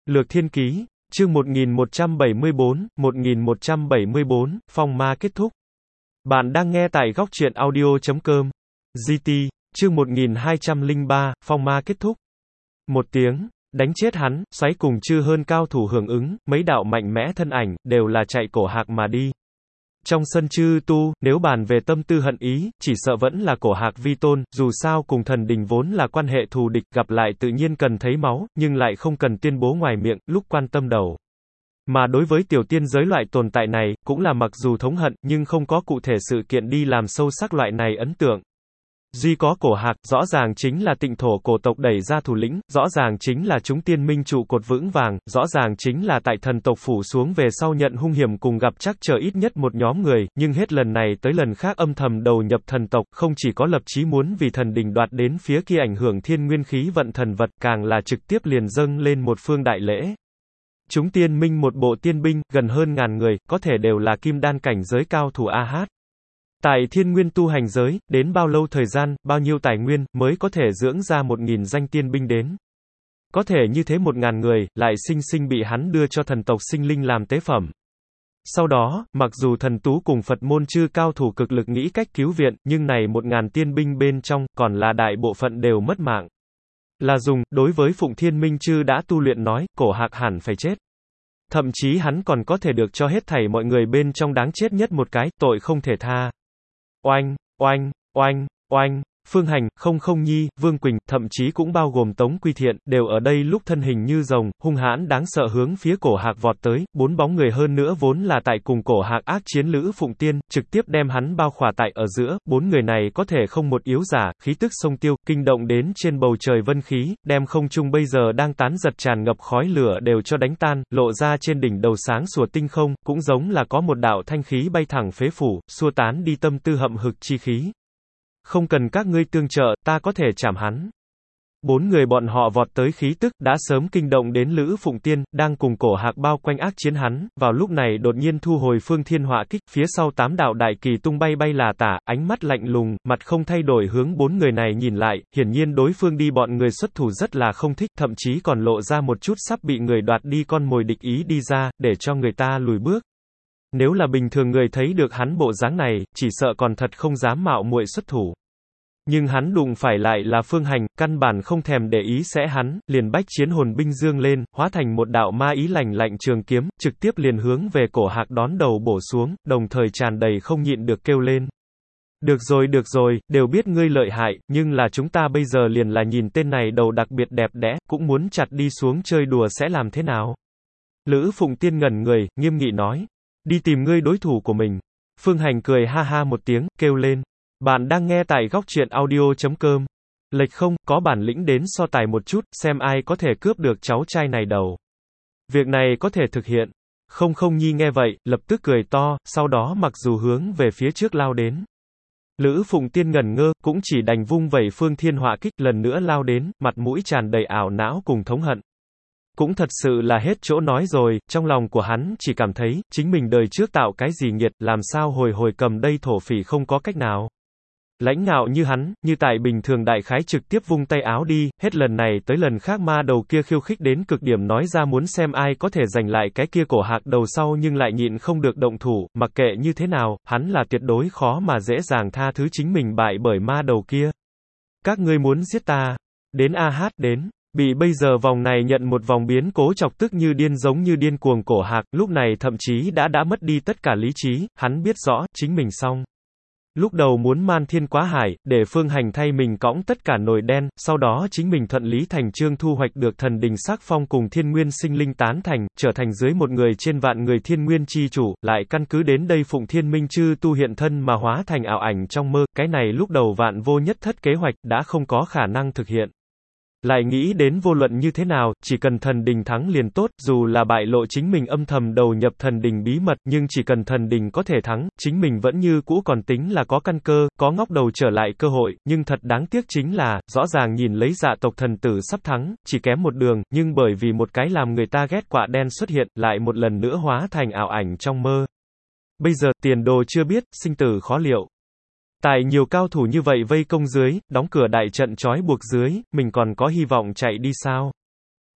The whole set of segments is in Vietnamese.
Lược Thiên Ký, chương 1174, phong ma kết thúc. Bạn đang nghe tại góc truyện audio.com. GT, chương 1203, phong ma kết thúc. Một tiếng, đánh chết hắn, xoáy cùng chư hơn cao thủ hưởng ứng, mấy đạo mạnh mẽ thân ảnh, đều là chạy cổ hạc mà đi. Trong sân chư tu, nếu bàn về tâm tư hận ý, chỉ sợ vẫn là cổ hạc vi tôn, dù sao cùng thần đình vốn là quan hệ thù địch, gặp lại tự nhiên cần thấy máu, nhưng lại không cần tuyên bố ngoài miệng, lúc quan tâm đầu. Mà đối với tiểu tiên giới loại tồn tại này, cũng là mặc dù thống hận, nhưng không có cụ thể sự kiện đi làm sâu sắc loại này ấn tượng. Duy có cổ hạc, rõ ràng chính là tịnh thổ cổ tộc đẩy ra thủ lĩnh, rõ ràng chính là chúng tiên minh trụ cột vững vàng, rõ ràng chính là tại thần tộc phủ xuống về sau nhận hung hiểm cùng gặp chắc chờ ít nhất một nhóm người, nhưng hết lần này tới lần khác âm thầm đầu nhập thần tộc, không chỉ có lập chí muốn vì thần đình đoạt đến phía kia ảnh hưởng thiên nguyên khí vận thần vật, càng là trực tiếp liền dâng lên một phương đại lễ. Chúng tiên minh một bộ tiên binh, gần hơn ngàn người, có thể đều là kim đan cảnh giới cao thủ AH. Tại thiên nguyên tu hành giới, đến bao lâu thời gian, bao nhiêu tài nguyên, mới có thể dưỡng ra 1000 danh tiên binh đến. Có thể như thế 1000 người, lại sinh sinh bị hắn đưa cho thần tộc sinh linh làm tế phẩm. Sau đó, mặc dù thần tú cùng Phật môn chư cao thủ cực lực nghĩ cách cứu viện, nhưng này 1000 tiên binh bên trong, còn là đại bộ phận đều mất mạng. Là dùng, đối với Phụng Thiên Minh chư đã tu luyện nói, cổ hạc hẳn phải chết. Thậm chí hắn còn có thể được cho hết thảy mọi người bên trong đáng chết nhất một cái, tội không thể tha. Oanh, oanh, oanh, oanh, Phương Hành, Không Không Nhi, Vương Quỳnh, thậm chí cũng bao gồm Tống Quy Thiện, đều ở đây lúc thân hình như rồng, hung hãn đáng sợ hướng phía cổ hạc vọt tới, bốn bóng người hơn nữa vốn là tại cùng cổ hạc ác chiến Lữ Phụng Tiên, trực tiếp đem hắn bao khỏa tại ở giữa, bốn người này có thể không một yếu giả, khí tức sông tiêu, kinh động đến trên bầu trời vân khí, đem không trung bây giờ đang tán giật tràn ngập khói lửa đều cho đánh tan, lộ ra trên đỉnh đầu sáng sủa tinh không, cũng giống là có một đạo thanh khí bay thẳng phế phủ, xua tán đi tâm tư hậm hực chi khí. Không cần các ngươi tương trợ, ta có thể chảm hắn. Bốn người bọn họ vọt tới khí tức, đã sớm kinh động đến Lữ Phụng Tiên, đang cùng cổ hạc bao quanh ác chiến hắn, vào lúc này đột nhiên thu hồi phương thiên họa kích, phía sau 8 đạo đại kỳ tung bay bay là tả, ánh mắt lạnh lùng, mặt không thay đổi hướng bốn người này nhìn lại, hiển nhiên đối phương đi bọn người xuất thủ rất là không thích, thậm chí còn lộ ra một chút sắp bị người đoạt đi con mồi địch ý đi ra, để cho người ta lùi bước. Nếu là bình thường người thấy được hắn bộ dáng này, chỉ sợ còn thật không dám mạo muội xuất thủ. Nhưng hắn đụng phải lại là Phương Hành, căn bản không thèm để ý sẽ hắn, liền bách chiến hồn binh dương lên, hóa thành một đạo ma ý lạnh lạnh trường kiếm, trực tiếp liền hướng về cổ hạc đón đầu bổ xuống, đồng thời tràn đầy không nhịn được kêu lên. Được rồi, đều biết ngươi lợi hại, nhưng là chúng ta bây giờ liền là nhìn tên này đầu đặc biệt đẹp đẽ, cũng muốn chặt đi xuống chơi đùa sẽ làm thế nào? Lữ Phụng Tiên ngẩn người, nghiêm nghị nói. Đi tìm ngươi đối thủ của mình. Phương Hành cười ha ha một tiếng, kêu lên. Bạn đang nghe tại góc truyện audio.com. Lệch không, có bản lĩnh đến so tài một chút, xem ai có thể cướp được cháu trai này đầu. Việc này có thể thực hiện. Không Không Nhi nghe vậy, lập tức cười to, sau đó mặc dù hướng về phía trước lao đến. Lữ Phụng Tiên ngẩn ngơ, cũng chỉ đành vung vẩy phương thiên họa kích lần nữa lao đến, mặt mũi tràn đầy ảo não cùng thống hận. Cũng thật sự là hết chỗ nói rồi, trong lòng của hắn chỉ cảm thấy, chính mình đời trước tạo cái gì nghiệt, làm sao hồi cầm đây thổ phỉ không có cách nào. Lãnh ngạo như hắn, như tại bình thường đại khái trực tiếp vung tay áo đi, hết lần này tới lần khác ma đầu kia khiêu khích đến cực điểm nói ra muốn xem ai có thể giành lại cái kia cổ hạc đầu sau nhưng lại nhịn không được động thủ, mặc kệ như thế nào, hắn là tuyệt đối khó mà dễ dàng tha thứ chính mình bại bởi ma đầu kia. Các ngươi muốn giết ta, đến AH đến. Bị bây giờ vòng này nhận một vòng biến cố chọc tức như điên giống như điên cuồng cổ hạc, lúc này thậm chí đã mất đi tất cả lý trí, hắn biết rõ, chính mình xong. Lúc đầu muốn man thiên quá hải, để Phương Hành thay mình cõng tất cả nồi đen, sau đó chính mình thuận lý thành chương thu hoạch được thần đình sắc phong cùng thiên nguyên sinh linh tán thành, trở thành dưới một người trên vạn người thiên nguyên chi chủ, lại căn cứ đến đây Phụng Thiên Minh chư tu hiện thân mà hóa thành ảo ảnh trong mơ, cái này lúc đầu vạn vô nhất thất kế hoạch, đã không có khả năng thực hiện. Lại nghĩ đến vô luận như thế nào, chỉ cần thần đình thắng liền tốt, dù là bại lộ chính mình âm thầm đầu nhập thần đình bí mật, nhưng chỉ cần thần đình có thể thắng, chính mình vẫn như cũ còn tính là có căn cơ, có ngóc đầu trở lại cơ hội, nhưng thật đáng tiếc chính là, rõ ràng nhìn lấy dạ tộc thần tử sắp thắng, chỉ kém một đường, nhưng bởi vì một cái làm người ta ghét quạ đen xuất hiện, lại một lần nữa hóa thành ảo ảnh trong mơ. Bây giờ, tiền đồ chưa biết, sinh tử khó liệu. Tại nhiều cao thủ như vậy vây công dưới, đóng cửa đại trận trói buộc dưới, mình còn có hy vọng chạy đi sao?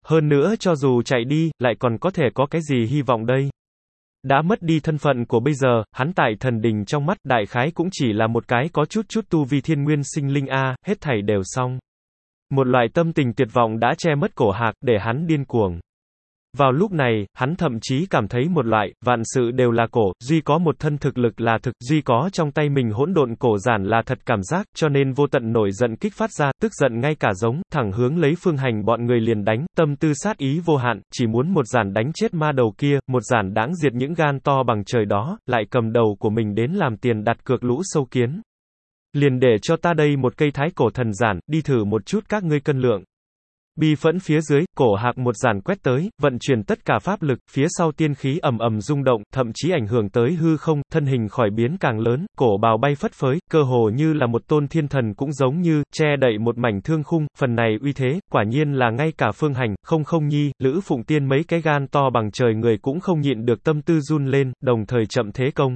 Hơn nữa cho dù chạy đi, lại còn có thể có cái gì hy vọng đây? Đã mất đi thân phận của bây giờ, hắn tại thần đình trong mắt, đại khái cũng chỉ là một cái có chút tu vi thiên nguyên sinh linh a, hết thảy đều xong. Một loại tâm tình tuyệt vọng đã che mất Cổ Hạc, để hắn điên cuồng. Vào lúc này, hắn thậm chí cảm thấy một loại, vạn sự đều là cổ, duy có một thân thực lực là thực, duy có trong tay mình hỗn độn cổ giản là thật cảm giác, cho nên vô tận nổi giận kích phát ra, tức giận ngay cả giống, thẳng hướng lấy Phương Hành bọn người liền đánh, tâm tư sát ý vô hạn, chỉ muốn một giản đánh chết ma đầu kia, một giản đãng diệt những gan to bằng trời đó, lại cầm đầu của mình đến làm tiền đặt cược lũ sâu kiến. Liền để cho ta đây một cây thái cổ thần giản, đi thử một chút các ngươi cân lượng. Bi phẫn phía dưới, Cổ Hạc một giản quét tới, vận chuyển tất cả pháp lực, phía sau tiên khí ầm ầm rung động, thậm chí ảnh hưởng tới hư không, thân hình khỏi biến càng lớn, cổ bào bay phất phới, cơ hồ như là một tôn thiên thần cũng giống như, che đậy một mảnh thương khung, phần này uy thế, quả nhiên là ngay cả Phương Hành, không nhi, Lữ Phụng Tiên mấy cái gan to bằng trời người cũng không nhịn được tâm tư run lên, đồng thời chậm thế công.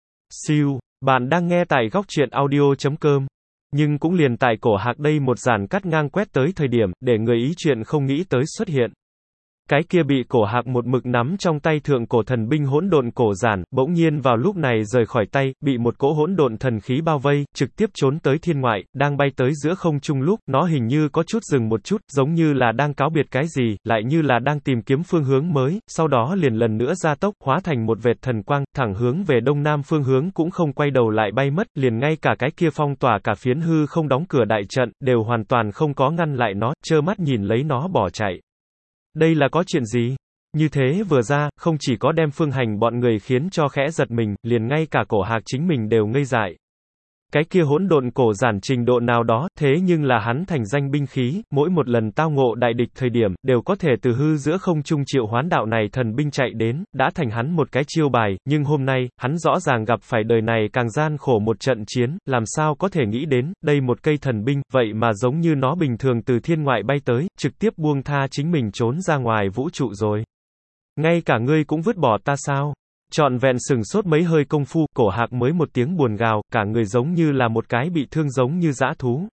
Siêu, bạn đang nghe tại góc truyện audio.com. Nhưng cũng liền tại Cổ Hạc đây một giản cắt ngang quét tới thời điểm, để người ý chuyện không nghĩ tới xuất hiện. Cái kia bị Cổ Hạc một mực nắm trong tay thượng cổ thần binh hỗn độn cổ giản, bỗng nhiên vào lúc này rời khỏi tay, bị một cỗ hỗn độn thần khí bao vây, trực tiếp trốn tới thiên ngoại, đang bay tới giữa không trung lúc, nó hình như có chút dừng một chút, giống như là đang cáo biệt cái gì, lại như là đang tìm kiếm phương hướng mới, sau đó liền lần nữa gia tốc, hóa thành một vệt thần quang, thẳng hướng về đông nam phương hướng cũng không quay đầu lại bay mất, liền ngay cả cái kia phong tỏa cả phiến hư không đóng cửa đại trận, đều hoàn toàn không có ngăn lại nó, trơ mắt nhìn lấy nó bỏ chạy. Đây là có chuyện gì? Như thế vừa ra, không chỉ có đem Phương Hành bọn người khiến cho khẽ giật mình, liền ngay cả Cổ Hạc chính mình đều ngây dại. Cái kia hỗn độn cổ giản trình độ nào đó, thế nhưng là hắn thành danh binh khí, mỗi một lần tao ngộ đại địch thời điểm, đều có thể từ hư giữa không trung triệu hoán đạo này thần binh chạy đến, đã thành hắn một cái chiêu bài, nhưng hôm nay, hắn rõ ràng gặp phải đời này càng gian khổ một trận chiến, làm sao có thể nghĩ đến, đây một cây thần binh, vậy mà giống như nó bình thường từ thiên ngoại bay tới, trực tiếp buông tha chính mình trốn ra ngoài vũ trụ rồi. Ngay cả ngươi cũng vứt bỏ ta sao? Trọn vẹn sừng sốt mấy hơi công phu, Cổ Hạc mới một tiếng buồn gào, cả người giống như là một cái bị thương giống như dã thú.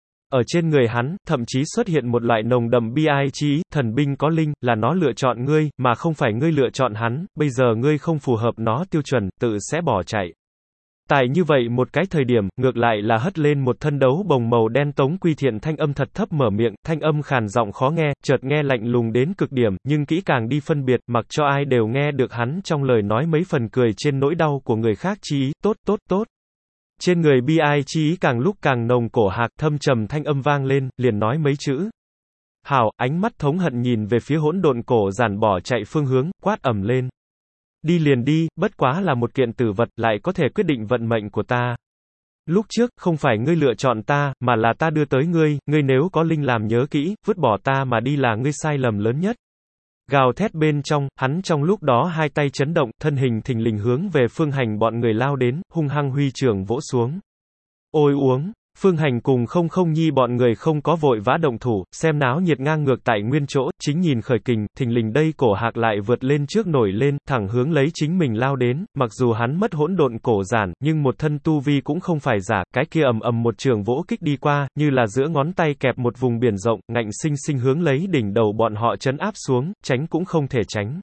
Ở trên người hắn, thậm chí xuất hiện một loại nồng đậm bi ai chi ý, thần binh có linh, là nó lựa chọn ngươi, mà không phải ngươi lựa chọn hắn, bây giờ ngươi không phù hợp nó tiêu chuẩn, tự sẽ bỏ chạy. Tại như vậy một cái thời điểm, ngược lại là hất lên một thân đấu bồng màu đen Tống Quy Thiện thanh âm thật thấp mở miệng, thanh âm khàn giọng khó nghe, chợt nghe lạnh lùng đến cực điểm, nhưng kỹ càng đi phân biệt, mặc cho ai đều nghe được hắn trong lời nói mấy phần cười trên nỗi đau của người khác chi ý, tốt. Trên người bi ai chi ý càng lúc càng nồng, Cổ Hạc thâm trầm thanh âm vang lên, liền nói mấy chữ. Hảo, ánh mắt thống hận nhìn về phía hỗn độn cổ giản bỏ chạy phương hướng, quát ầm lên. Đi liền đi, bất quá là một kiện tử vật, lại có thể quyết định vận mệnh của ta. Lúc trước, không phải ngươi lựa chọn ta, mà là ta đưa tới ngươi, ngươi nếu có linh làm nhớ kỹ, vứt bỏ ta mà đi là ngươi sai lầm lớn nhất. Gào thét bên trong, hắn trong lúc đó hai tay chấn động, thân hình thình lình hướng về Phương Hành bọn người lao đến, hung hăng huy trưởng vỗ xuống. Ôi uống! Phương Hành cùng không nhi bọn người không có vội vã động thủ, xem náo nhiệt ngang ngược tại nguyên chỗ, chính nhìn khởi kình, thình lình đây Cổ Hạc lại vượt lên trước nổi lên, thẳng hướng lấy chính mình lao đến, mặc dù hắn mất hỗn độn cổ giản, nhưng một thân tu vi cũng không phải giả, cái kia ầm ầm một trường vỗ kích đi qua, như là giữa ngón tay kẹp một vùng biển rộng, ngạnh sinh sinh hướng lấy đỉnh đầu bọn họ trấn áp xuống, tránh cũng không thể tránh.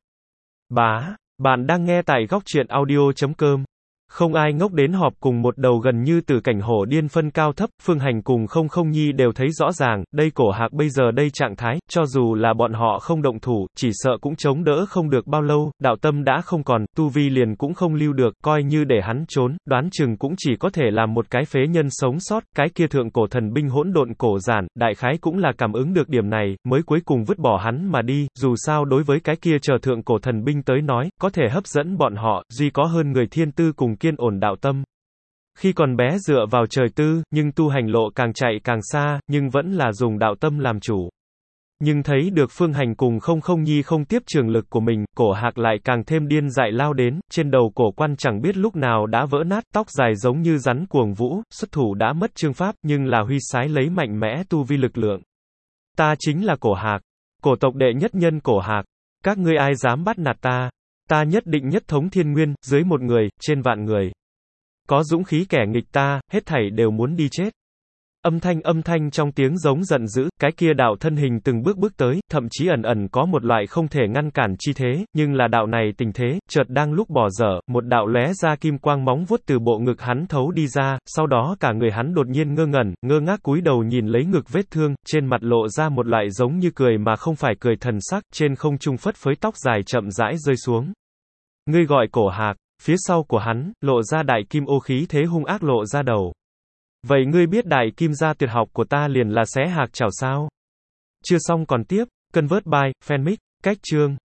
Bạn đang nghe tại góc truyện audio.com. Không ai ngốc đến họp cùng một đầu gần như từ cảnh hổ điên phân cao thấp, Phương Hành cùng không nhi đều thấy rõ ràng, đây Cổ Hạc bây giờ đây trạng thái, cho dù là bọn họ không động thủ, chỉ sợ cũng chống đỡ không được bao lâu, đạo tâm đã không còn, tu vi liền cũng không lưu được, coi như để hắn trốn, đoán chừng cũng chỉ có thể làm một cái phế nhân sống sót, cái kia thượng cổ thần binh hỗn độn cổ giản, đại khái cũng là cảm ứng được điểm này, mới cuối cùng vứt bỏ hắn mà đi, dù sao đối với cái kia chờ thượng cổ thần binh tới nói, có thể hấp dẫn bọn họ, duy có hơn người thiên tư cùng kiên ổn đạo tâm. Khi còn bé dựa vào trời tư, nhưng tu hành lộ càng chạy càng xa, nhưng vẫn là dùng đạo tâm làm chủ. Nhưng thấy được Phương Hành cùng không nhi không tiếp trường lực của mình, Cổ Hạc lại càng thêm điên dại lao đến, trên đầu cổ quan chẳng biết lúc nào đã vỡ nát, tóc dài giống như rắn cuồng vũ, xuất thủ đã mất chương pháp, nhưng là huy sái lấy mạnh mẽ tu vi lực lượng. Ta chính là Cổ Hạc, cổ tộc đệ nhất nhân Cổ Hạc, các ngươi ai dám bắt nạt ta? Ta nhất định nhất thống thiên nguyên, dưới một người, trên vạn người. Có dũng khí kẻ nghịch ta, hết thảy đều muốn đi chết. Âm thanh trong tiếng giống giận dữ, cái kia đạo thân hình từng bước tới, thậm chí ẩn ẩn có một loại không thể ngăn cản chi thế, nhưng là đạo này tình thế, chợt đang lúc bỏ dở, một đạo lóe ra kim quang móng vuốt từ bộ ngực hắn thấu đi ra, sau đó cả người hắn đột nhiên ngơ ngẩn, ngơ ngác cúi đầu nhìn lấy ngực vết thương, trên mặt lộ ra một loại giống như cười mà không phải cười thần sắc, trên không trung phất phới tóc dài chậm rãi rơi xuống. Ngươi gọi Cổ Hạc, phía sau của hắn, lộ ra đại kim ô khí thế hung ác lộ ra đầu. Vậy ngươi biết đại kim gia tuyệt học của ta liền là xé hạc chảo sao? Chưa xong còn tiếp, Convert by, Fanmic, cách chương.